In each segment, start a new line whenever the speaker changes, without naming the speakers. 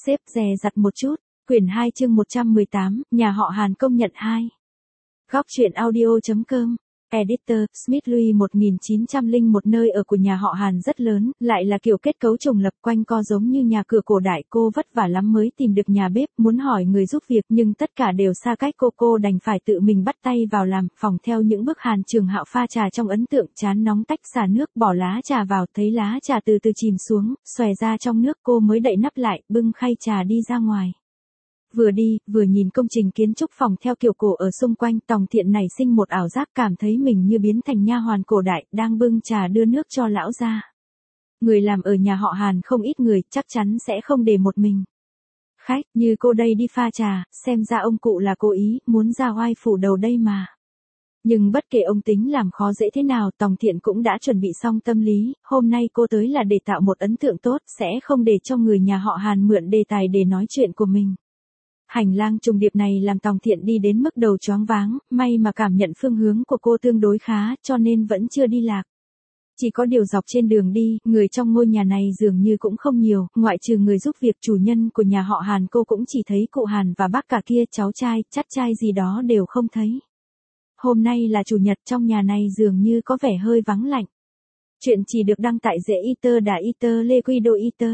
xếp dè dặt một chút. Quyển 2 chương 118, nhà họ Hàn công nhận 2. Góc truyện audio.com. Editor, Smith Louis 1901. Nơi ở của nhà họ Hàn rất lớn, lại là kiểu kết cấu trùng lập quanh co giống như nhà cửa cổ đại. Cô vất vả lắm mới tìm được nhà bếp, muốn hỏi người giúp việc nhưng tất cả đều xa cách cô đành phải tự mình bắt tay vào làm. Phòng theo những bước Hàn Trường Hạo pha trà trong ấn tượng, chán nóng tách xả nước, bỏ lá trà vào, thấy lá trà từ từ chìm xuống, xòe ra trong nước, cô mới đậy nắp lại, bưng khay trà đi ra ngoài. Vừa đi, vừa nhìn công trình kiến trúc phòng theo kiểu cổ ở xung quanh, Tòng Thiện nảy sinh một ảo giác, cảm thấy mình như biến thành nha hoàn cổ đại, đang bưng trà đưa nước cho lão gia. Người làm ở nhà họ Hàn không ít người, chắc chắn sẽ không để một mình khách như cô đây đi pha trà, xem ra ông cụ là cố ý, muốn ra oai phủ đầu đây mà. Nhưng bất kể ông tính làm khó dễ thế nào, Tòng Thiện cũng đã chuẩn bị xong tâm lý, hôm nay cô tới là để tạo một ấn tượng tốt, sẽ không để cho người nhà họ Hàn mượn đề tài để nói chuyện của mình. Hành lang trùng điệp này làm Tòng Thiện đi đến mức đầu choáng váng, may mà cảm nhận phương hướng của cô tương đối khá, cho nên vẫn chưa đi lạc. Chỉ có điều dọc trên đường đi, người trong ngôi nhà này dường như cũng không nhiều, ngoại trừ người giúp việc chủ nhân của nhà họ Hàn, cô cũng chỉ thấy cụ Hàn và bác cả kia, cháu trai, chắt trai gì đó đều không thấy. Hôm nay là chủ nhật, trong nhà này dường như có vẻ hơi vắng lạnh. Chuyện chỉ được đăng tại The Eater Đà Eater Liquido Eater.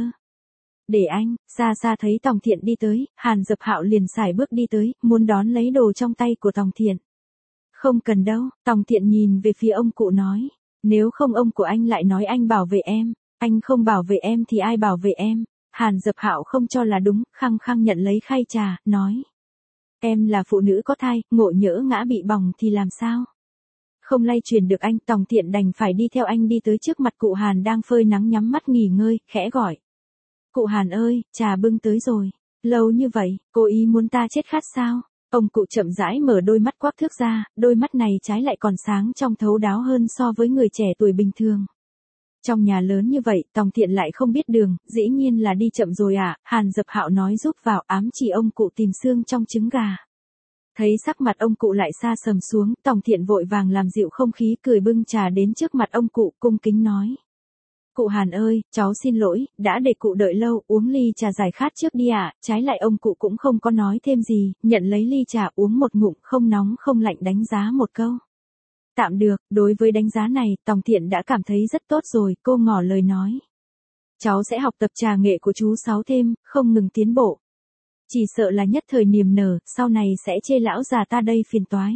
Để anh, xa thấy Tòng Thiện đi tới, Hàn Dập Hạo liền sải bước đi tới, muốn đón lấy đồ trong tay của Tòng Thiện. Không cần đâu, Tòng Thiện nhìn về phía ông cụ nói, nếu không ông của anh lại nói anh bảo vệ em, anh không bảo vệ em thì ai bảo vệ em. Hàn Dập Hạo không cho là đúng, khăng khăng nhận lấy khay trà, nói. Em là phụ nữ có thai, ngộ nhỡ ngã bị bỏng thì làm sao? Không lay truyền được anh, Tòng Thiện đành phải đi theo anh đi tới trước mặt cụ Hàn đang phơi nắng nhắm mắt nghỉ ngơi, khẽ gọi. Cụ Hàn ơi, trà bưng tới rồi. Lâu như vậy, cô ý muốn ta chết khát sao? Ông cụ chậm rãi mở đôi mắt quắc thước ra, đôi mắt này trái lại còn sáng trong thấu đáo hơn so với người trẻ tuổi bình thường. Trong nhà lớn như vậy, Tòng Thiện lại không biết đường, dĩ nhiên là đi chậm rồi à, Hàn Dập Hạo nói giúp vào, ám chỉ ông cụ tìm xương trong trứng gà. Thấy sắc mặt ông cụ lại xa sầm xuống, Tòng Thiện vội vàng làm dịu không khí, cười bưng trà đến trước mặt ông cụ, cung kính nói. Cụ Hàn ơi, cháu xin lỗi, đã để cụ đợi lâu, uống ly trà giải khát trước đi ạ. Trái lại ông cụ cũng không có nói thêm gì, nhận lấy ly trà uống một ngụm, không nóng không lạnh, đánh giá một câu. Tạm được, đối với đánh giá này, Tòng Thiện đã cảm thấy rất tốt rồi, cô ngỏ lời nói. Cháu sẽ học tập trà nghệ của chú Sáu thêm, không ngừng tiến bộ. Chỉ sợ là nhất thời niềm nở, sau này sẽ chê lão già ta đây phiền toái.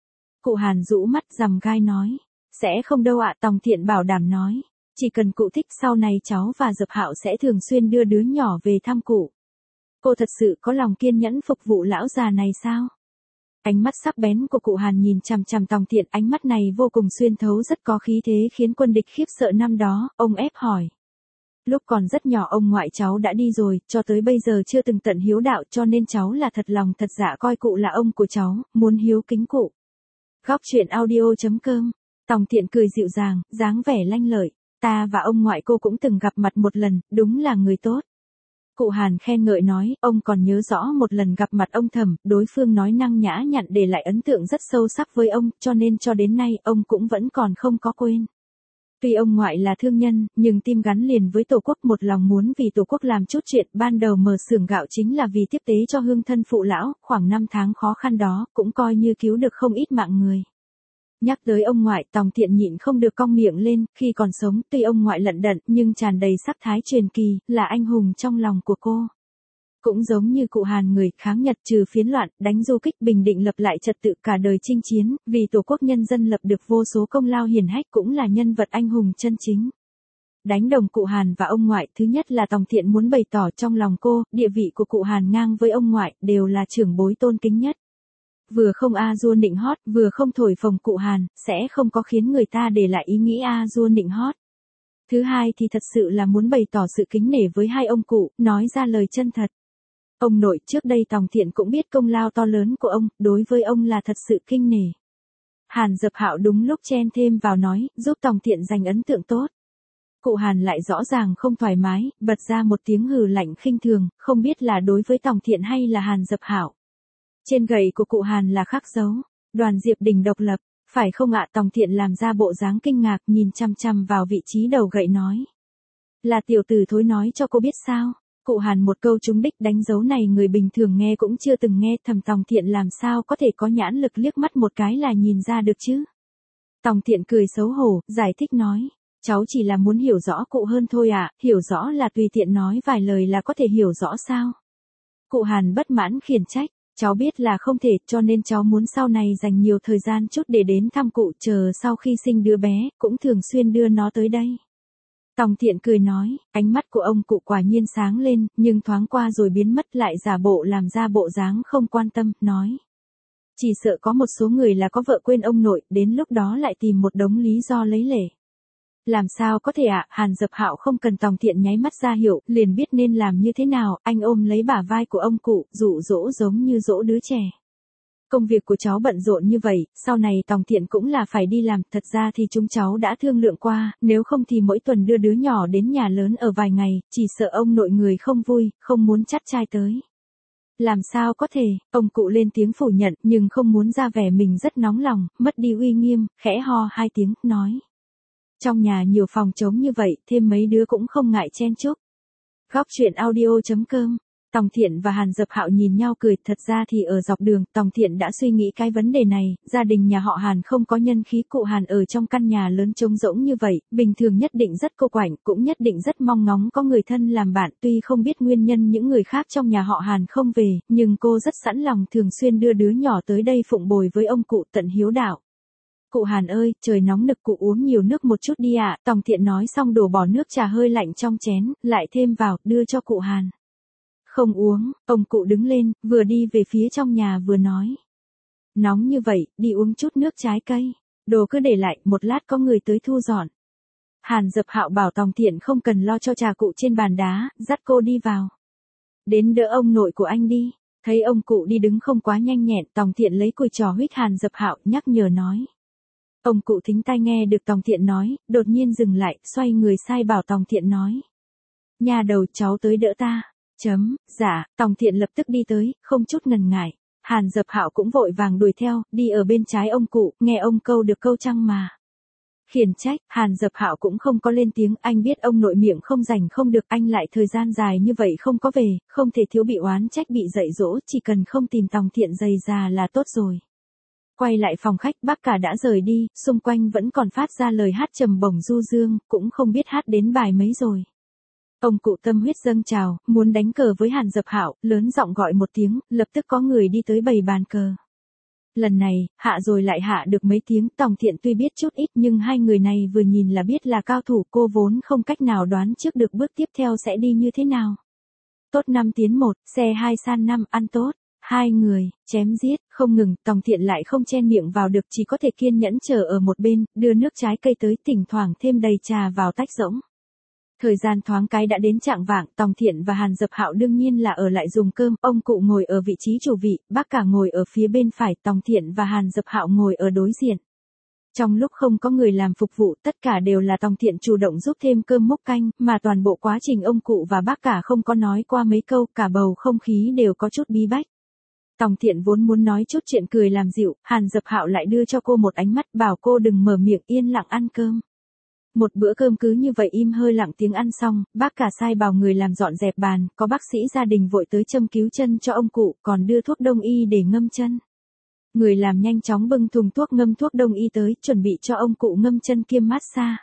Cụ Hàn rũ mắt rằm gai nói, sẽ không đâu ạ, Tòng Thiện bảo đảm nói. Chỉ cần cụ thích, sau này cháu và Dập Hạo sẽ thường xuyên đưa đứa nhỏ về thăm cụ. Cô thật sự có lòng kiên nhẫn phục vụ lão già này sao? Ánh mắt sắc bén của cụ Hàn nhìn chằm chằm Tòng Thiện, ánh mắt này vô cùng xuyên thấu, rất có khí thế khiến quân địch khiếp sợ. Năm đó, ông ép hỏi. Lúc còn rất nhỏ ông ngoại cháu đã đi rồi, cho tới bây giờ chưa từng tận hiếu đạo, cho nên cháu là thật lòng thật dạ coi cụ là ông của cháu, muốn hiếu kính cụ. Góc truyện audio.com. Tòng Thiện cười dịu dàng, dáng vẻ lanh lợi. Ta và ông ngoại cô cũng từng gặp mặt một lần, đúng là người tốt. Cụ Hàn khen ngợi nói, ông còn nhớ rõ một lần gặp mặt ông Thẩm, đối phương nói năng nhã nhặn để lại ấn tượng rất sâu sắc với ông, cho nên cho đến nay ông cũng vẫn còn không có quên. Tuy ông ngoại là thương nhân, nhưng tim gắn liền với Tổ quốc, một lòng muốn vì Tổ quốc làm chút chuyện. Ban đầu mở xưởng gạo chính là vì tiếp tế cho hương thân phụ lão, khoảng 5 tháng khó khăn đó, cũng coi như cứu được không ít mạng người. Nhắc tới ông ngoại, Tòng Thiện nhịn không được cong miệng lên, khi còn sống, tuy ông ngoại lận đận, nhưng tràn đầy sắc thái truyền kỳ, là anh hùng trong lòng của cô. Cũng giống như cụ Hàn, người kháng Nhật trừ phiến loạn, đánh du kích, bình định lập lại trật tự, cả đời chinh chiến, vì Tổ quốc nhân dân lập được vô số công lao hiển hách, cũng là nhân vật anh hùng chân chính. Đánh đồng cụ Hàn và ông ngoại, thứ nhất là Tòng Thiện muốn bày tỏ trong lòng cô, địa vị của cụ Hàn ngang với ông ngoại, đều là trưởng bối tôn kính nhất. Vừa không a-dua nịnh hót, vừa không thổi phồng cụ Hàn, sẽ không có khiến người ta để lại ý nghĩ a-dua nịnh hót. Thứ hai thì thật sự là muốn bày tỏ sự kính nể với hai ông cụ, nói ra lời chân thật. Ông nội, trước đây Tòng Thiện cũng biết công lao to lớn của ông, đối với ông là thật sự kinh nể. Hàn Dập Hạo đúng lúc chen thêm vào nói, giúp Tòng Thiện giành ấn tượng tốt. Cụ Hàn lại rõ ràng không thoải mái, bật ra một tiếng hừ lạnh khinh thường, không biết là đối với Tòng Thiện hay là Hàn Dập Hạo. Trên gậy của cụ Hàn là khắc dấu, Đoàn Diệp Đình độc lập, phải không ạ? Tòng Thiện làm ra bộ dáng kinh ngạc, nhìn chằm chằm vào vị trí đầu gậy nói. Là tiểu tử thối nói cho cô biết sao? Cụ Hàn một câu trúng đích, đánh dấu này người bình thường nghe cũng chưa từng nghe, Thẩm Tòng Thiện làm sao có thể có nhãn lực liếc mắt một cái là nhìn ra được chứ. Tòng Thiện cười xấu hổ, giải thích nói, cháu chỉ là muốn hiểu rõ cụ hơn thôi ạ, hiểu rõ là tùy tiện nói vài lời là có thể hiểu rõ sao. Cụ Hàn bất mãn khiển trách, cháu biết là không thể, cho nên cháu muốn sau này dành nhiều thời gian chút để đến thăm cụ, chờ sau khi sinh đứa bé, cũng thường xuyên đưa nó tới đây. Tòng Thiện cười nói, ánh mắt của ông cụ quả nhiên sáng lên, nhưng thoáng qua rồi biến mất, lại giả bộ làm ra bộ dáng không quan tâm, nói. Chỉ sợ có một số người là có vợ quên ông nội, đến lúc đó lại tìm một đống lý do lấy lể. Làm sao có thể ạ, Hàn Dập Hạo không cần Tòng Thiện nháy mắt ra hiệu, liền biết nên làm như thế nào, anh ôm lấy bả vai của ông cụ, dụ dỗ giống như dỗ đứa trẻ. Công việc của cháu bận rộn như vậy, sau này Tòng Thiện cũng là phải đi làm, thật ra thì chúng cháu đã thương lượng qua, nếu không thì mỗi tuần đưa đứa nhỏ đến nhà lớn ở vài ngày, chỉ sợ ông nội người không vui, không muốn chắt trai tới. Làm sao có thể, ông cụ lên tiếng phủ nhận, nhưng không muốn ra vẻ mình rất nóng lòng, mất đi uy nghiêm, khẽ ho hai tiếng, nói. Trong nhà nhiều phòng trống như vậy, thêm mấy đứa cũng không ngại chen chúc. Góc truyện audio.com. Tòng Thiện và Hàn Dập Hạo nhìn nhau cười, thật ra thì ở dọc đường, Tòng Thiện đã suy nghĩ cái vấn đề này, gia đình nhà họ Hàn không có nhân khí, cụ Hàn ở trong căn nhà lớn trống rỗng như vậy, bình thường nhất định rất cô quạnh, cũng nhất định rất mong ngóng có người thân làm bạn, tuy không biết nguyên nhân những người khác trong nhà họ Hàn không về, nhưng cô rất sẵn lòng thường xuyên đưa đứa nhỏ tới đây phụng bồi với ông cụ tận hiếu đạo. Cụ Hàn ơi, trời nóng nực, cụ uống nhiều nước một chút đi ạ, Tòng Thiện nói xong đổ bỏ nước trà hơi lạnh trong chén, lại thêm vào, đưa cho cụ Hàn. Không uống, ông cụ đứng lên, vừa đi về phía trong nhà vừa nói. Nóng như vậy, đi uống chút nước trái cây. Đồ cứ để lại, một lát có người tới thu dọn. Hàn Dập Hạo bảo Tòng Thiện không cần lo cho trà cụ trên bàn đá, dắt cô đi vào. Đến đỡ ông nội của anh đi. Thấy ông cụ đi đứng không quá nhanh nhẹn, Tòng Thiện lấy cùi trò huých Hàn Dập Hạo, nhắc nhở nói. Ông cụ thính tai nghe được Tòng Thiện nói, đột nhiên dừng lại, xoay người sai bảo Tòng Thiện nói. Nhà đầu, cháu tới đỡ ta. Dạ, Tòng Thiện lập tức đi tới, không chút ngần ngại. Hàn Dập Hạo cũng vội vàng đuổi theo, đi ở bên trái ông cụ, nghe ông câu được câu chăng mà. Khiển trách, Hàn Dập Hạo cũng không có lên tiếng, anh biết ông nội miệng không rảnh không được, anh lại thời gian dài như vậy không có về, không thể thiếu bị oán trách bị dạy dỗ, chỉ cần không tìm Tòng Thiện giày già là tốt rồi. Quay lại phòng khách, bác cả đã rời đi, xung quanh vẫn còn phát ra lời hát trầm bổng du dương, cũng không biết hát đến bài mấy rồi. Ông cụ tâm huyết dâng trào, muốn đánh cờ với Hàn Dập Hạo, lớn giọng gọi một tiếng, lập tức có người đi tới bày bàn cờ. Lần này, hạ rồi lại hạ được mấy tiếng, Tòng Thiện tuy biết chút ít nhưng hai người này vừa nhìn là biết là cao thủ, cô vốn không cách nào đoán trước được bước tiếp theo sẽ đi như thế nào. Tốt 5 tiến 1, xe 2 san 5, ăn tốt. Hai người, chém giết, không ngừng, Tòng Thiện lại không chen miệng vào được, chỉ có thể kiên nhẫn chờ ở một bên, đưa nước trái cây tới, thỉnh thoảng thêm đầy trà vào tách rỗng. Thời gian thoáng cái đã đến chạng vạng, Tòng Thiện và Hàn Dập Hạo đương nhiên là ở lại dùng cơm, ông cụ ngồi ở vị trí chủ vị, bác cả ngồi ở phía bên phải, Tòng Thiện và Hàn Dập Hạo ngồi ở đối diện. Trong lúc không có người làm phục vụ, tất cả đều là Tòng Thiện chủ động giúp thêm cơm múc canh, mà toàn bộ quá trình ông cụ và bác cả không có nói qua mấy câu, cả bầu không khí đều có chút bí bách. Tòng Thiện vốn muốn nói chút chuyện cười làm dịu, Hàn Dập Hạo lại đưa cho cô một ánh mắt, bảo cô đừng mở miệng, yên lặng ăn cơm. Một bữa cơm cứ như vậy im hơi lặng tiếng ăn xong, bác cả sai bảo người làm dọn dẹp bàn, có bác sĩ gia đình vội tới châm cứu chân cho ông cụ, còn đưa thuốc đông y để ngâm chân. Người làm nhanh chóng bưng thùng thuốc ngâm thuốc đông y tới, chuẩn bị cho ông cụ ngâm chân kiêm massage.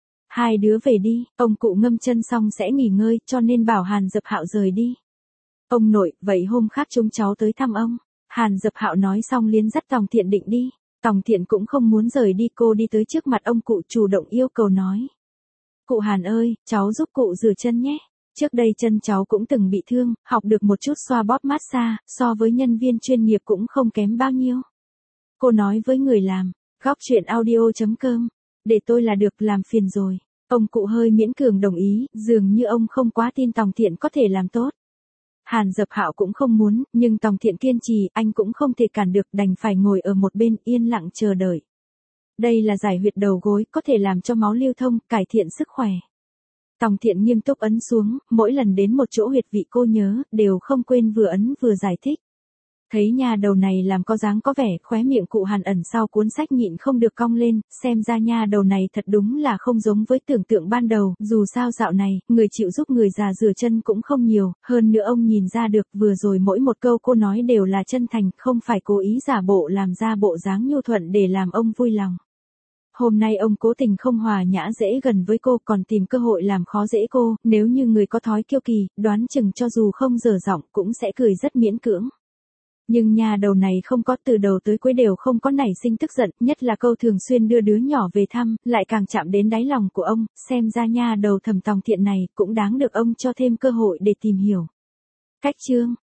Hai đứa về đi, ông cụ ngâm chân xong sẽ nghỉ ngơi, cho nên bảo Hàn Dập Hạo rời đi. Ông nội, vậy hôm khác chúng cháu tới thăm ông. Hàn Dập Hạo nói xong liền dắt Tòng Thiện định đi. Tòng Thiện cũng không muốn rời đi, cô đi tới trước mặt ông cụ chủ động yêu cầu nói. Cụ Hàn ơi, cháu giúp cụ rửa chân nhé. Trước đây chân cháu cũng từng bị thương, học được một chút xoa bóp massage, so với nhân viên chuyên nghiệp cũng không kém bao nhiêu. Cô nói với người làm, góc truyện audio.com, để tôi là được, làm phiền rồi. Ông cụ hơi miễn cường đồng ý, dường như ông không quá tin Tòng Thiện có thể làm tốt. Hàn Dập Hạo cũng không muốn, nhưng Tòng Thiện kiên trì, anh cũng không thể cản được, đành phải ngồi ở một bên, yên lặng chờ đợi. Đây là giải huyệt đầu gối, có thể làm cho máu lưu thông, cải thiện sức khỏe. Tòng Thiện nghiêm túc ấn xuống, mỗi lần đến một chỗ huyệt vị cô nhớ, đều không quên vừa ấn vừa giải thích. Thấy nha đầu này làm có dáng có vẻ, khóe miệng cụ Hàn ẩn sau cuốn sách nhịn không được cong lên, xem ra nha đầu này thật đúng là không giống với tưởng tượng ban đầu, dù sao dạo này, người chịu giúp người già rửa chân cũng không nhiều, hơn nữa ông nhìn ra được, vừa rồi mỗi một câu cô nói đều là chân thành, không phải cố ý giả bộ làm ra bộ dáng nhu thuận để làm ông vui lòng. Hôm nay ông cố tình không hòa nhã dễ gần với cô, còn tìm cơ hội làm khó dễ cô, nếu như người có thói kiêu kỳ, đoán chừng cho dù không dở giọng cũng sẽ cười rất miễn cưỡng. Nhưng nhà đầu này không có, từ đầu tới cuối đều không có nảy sinh tức giận, nhất là câu thường xuyên đưa đứa nhỏ về thăm, lại càng chạm đến đáy lòng của ông, xem ra nha đầu thầm tòng thiện này cũng đáng được ông cho thêm cơ hội để tìm hiểu. Cách chương